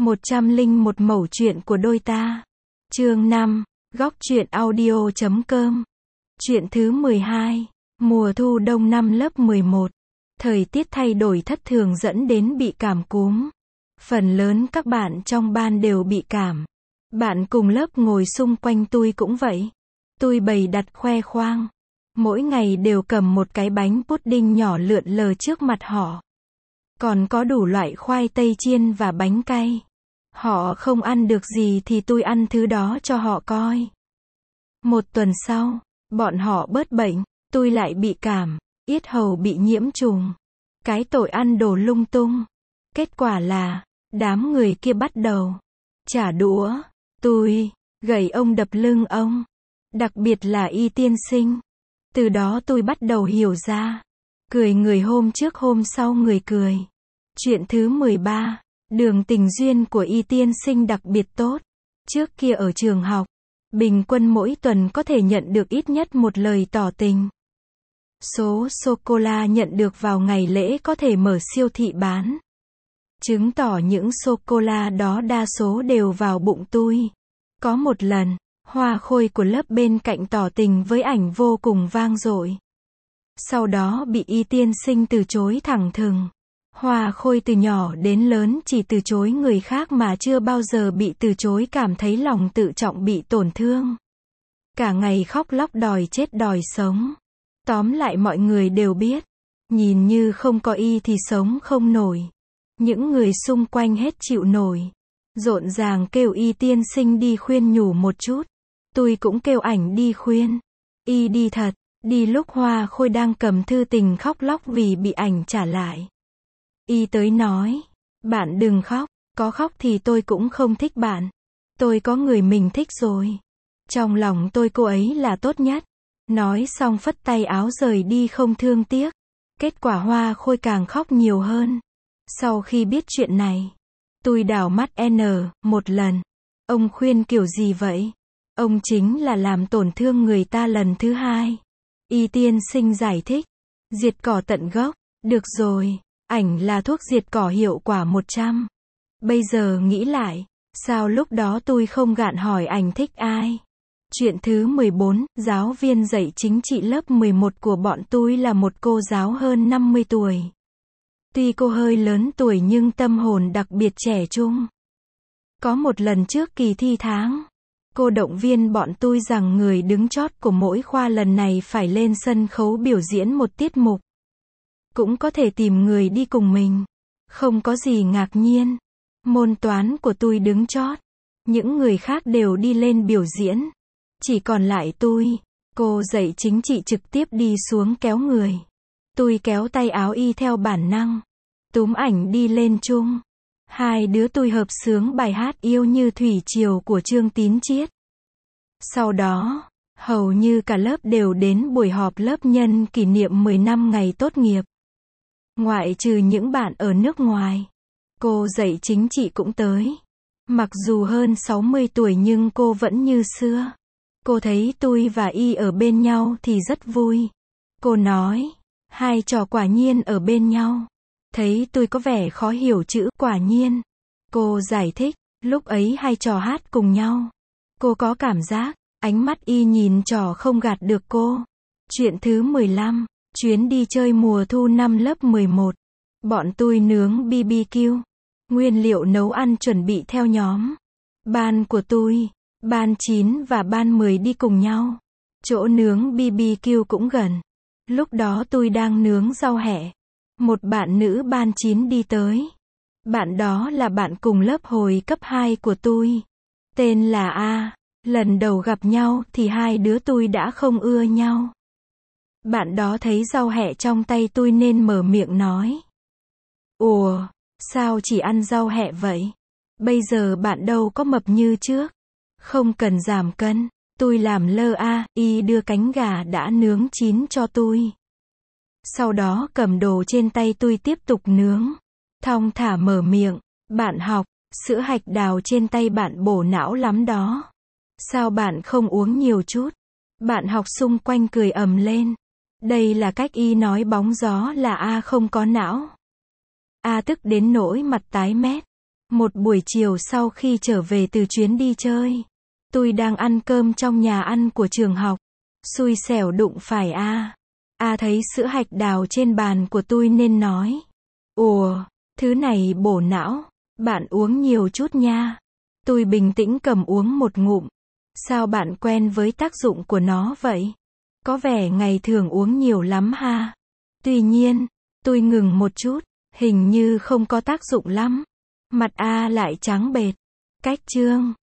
101 mẩu chuyện của đôi ta. Chương 5, góc truyện audio.com. Chuyện thứ 12, mùa thu đông năm lớp 11. Thời tiết thay đổi thất thường dẫn đến bị cảm cúm. Phần lớn các bạn trong ban đều bị cảm. Bạn cùng lớp ngồi xung quanh tôi cũng vậy. Tôi bày đặt khoe khoang. Mỗi ngày đều cầm một cái bánh pudding nhỏ lượn lờ trước mặt họ. Còn có đủ loại khoai tây chiên và bánh cay. Họ không ăn được gì thì tôi ăn thứ đó cho họ coi. Một tuần sau, bọn họ bớt bệnh, tôi lại bị cảm, yết hầu bị nhiễm trùng. Cái tội ăn đồ lung tung. Kết quả là, đám người kia bắt đầu trả đũa, tôi, gậy ông đập lưng ông. Đặc biệt là Y tiên sinh. Từ đó tôi bắt đầu hiểu ra. Cười người hôm trước hôm sau người cười. Chuyện thứ 13. Đường tình duyên của Y tiên sinh đặc biệt tốt. Trước kia ở trường học, bình quân mỗi tuần có thể nhận được ít nhất một lời tỏ tình. Số sô-cô-la nhận được vào ngày lễ có thể mở siêu thị bán. Chứng tỏ những sô-cô-la đó đa số đều vào bụng tôi. Có một lần, Hoa Khôi của lớp bên cạnh tỏ tình với ảnh vô cùng vang dội. Sau đó bị Y tiên sinh từ chối thẳng thừng. Hoa Khôi từ nhỏ đến lớn chỉ từ chối người khác mà chưa bao giờ bị từ chối, cảm thấy lòng tự trọng bị tổn thương. Cả ngày khóc lóc đòi chết đòi sống. Tóm lại mọi người đều biết, nhìn như không có Y thì sống không nổi. Những người xung quanh hết chịu nổi. Rộn ràng kêu Y tiên sinh đi khuyên nhủ một chút. Tôi cũng kêu ảnh đi khuyên. Y đi thật, đi lúc Hoa Khôi đang cầm thư tình khóc lóc vì bị ảnh trả lại. Y tới nói, bạn đừng khóc, có khóc thì tôi cũng không thích bạn. Tôi có người mình thích rồi. Trong lòng tôi cô ấy là tốt nhất. Nói xong phất tay áo rời đi không thương tiếc. Kết quả Hoa Khôi càng khóc nhiều hơn. Sau khi biết chuyện này, tôi đảo mắt một lần. Ông khuyên kiểu gì vậy? Ông chính là làm tổn thương người ta lần thứ hai. Y tiên sinh giải thích. Diệt cỏ tận gốc. Được rồi, ảnh là thuốc diệt cỏ hiệu quả 100. Bây giờ nghĩ lại, sao lúc đó tôi không gạn hỏi ảnh thích ai? Chuyện thứ 14, giáo viên dạy chính trị lớp 11 của bọn tôi là một cô giáo hơn 50 tuổi. Tuy cô hơi lớn tuổi nhưng tâm hồn đặc biệt trẻ trung. Có một lần trước kỳ thi tháng, cô động viên bọn tôi rằng người đứng chót của mỗi khoa lần này phải lên sân khấu biểu diễn một tiết mục. Cũng có thể tìm người đi cùng mình. Không có gì ngạc nhiên. Môn toán của tôi đứng chót. Những người khác đều đi lên biểu diễn. Chỉ còn lại tôi. Cô dạy chính trị trực tiếp đi xuống kéo người. Tôi kéo tay áo Y theo bản năng. Túm ảnh đi lên chung. Hai đứa tôi hợp xướng bài hát Yêu Như Thủy Triều của Trương Tín Chiết. Sau đó, hầu như cả lớp đều đến buổi họp lớp nhân kỷ niệm 10 năm ngày tốt nghiệp. Ngoại trừ những bạn ở nước ngoài. Cô dạy chính trị cũng tới. Mặc dù hơn 60 tuổi nhưng cô vẫn như xưa. Cô thấy tôi và Y ở bên nhau thì rất vui. Cô nói, hai trò quả nhiên ở bên nhau. Thấy tôi có vẻ khó hiểu chữ quả nhiên. Cô giải thích, lúc ấy hai trò hát cùng nhau. Cô có cảm giác, ánh mắt Y nhìn trò không gạt được cô. Chuyện thứ 15, chuyến đi chơi mùa thu năm lớp 11. Bọn tôi nướng BBQ. Nguyên liệu nấu ăn chuẩn bị theo nhóm. Ban của tôi, ban 9 và ban 10 đi cùng nhau. Chỗ nướng BBQ cũng gần. Lúc đó tôi đang nướng rau hẹ. Một bạn nữ ban 9 đi tới. Bạn đó là bạn cùng lớp hồi cấp 2 của tôi. Tên là A. Lần đầu gặp nhau thì hai đứa tôi đã không ưa nhau. Bạn đó thấy rau hẹ trong tay tôi nên mở miệng nói. Ủa, sao chỉ ăn rau hẹ vậy? Bây giờ bạn đâu có mập như trước. Không cần giảm cân. Tôi làm lơ Y đưa cánh gà đã nướng chín cho tôi. Sau đó cầm đồ trên tay tôi tiếp tục nướng. Thong thả mở miệng. Bạn học, sữa hạch đào trên tay bạn bổ não lắm đó. Sao bạn không uống nhiều chút? Bạn học xung quanh cười ầm lên. Đây là cách Y nói bóng gió là A không có não. A tức đến nỗi mặt tái mét. Một buổi chiều sau khi trở về từ chuyến đi chơi, tôi đang ăn cơm trong nhà ăn của trường học. Xui xẻo đụng phải A. A thấy sữa hạch đào trên bàn của tôi nên nói. Ủa, thứ này bổ não, bạn uống nhiều chút nha. Tôi bình tĩnh cầm uống một ngụm. Sao bạn quen với tác dụng của nó vậy? Có vẻ ngày thường uống nhiều lắm ha. Tuy nhiên, tôi ngừng một chút, hình như không có tác dụng lắm. Mặt A lại trắng bệch. Cách chương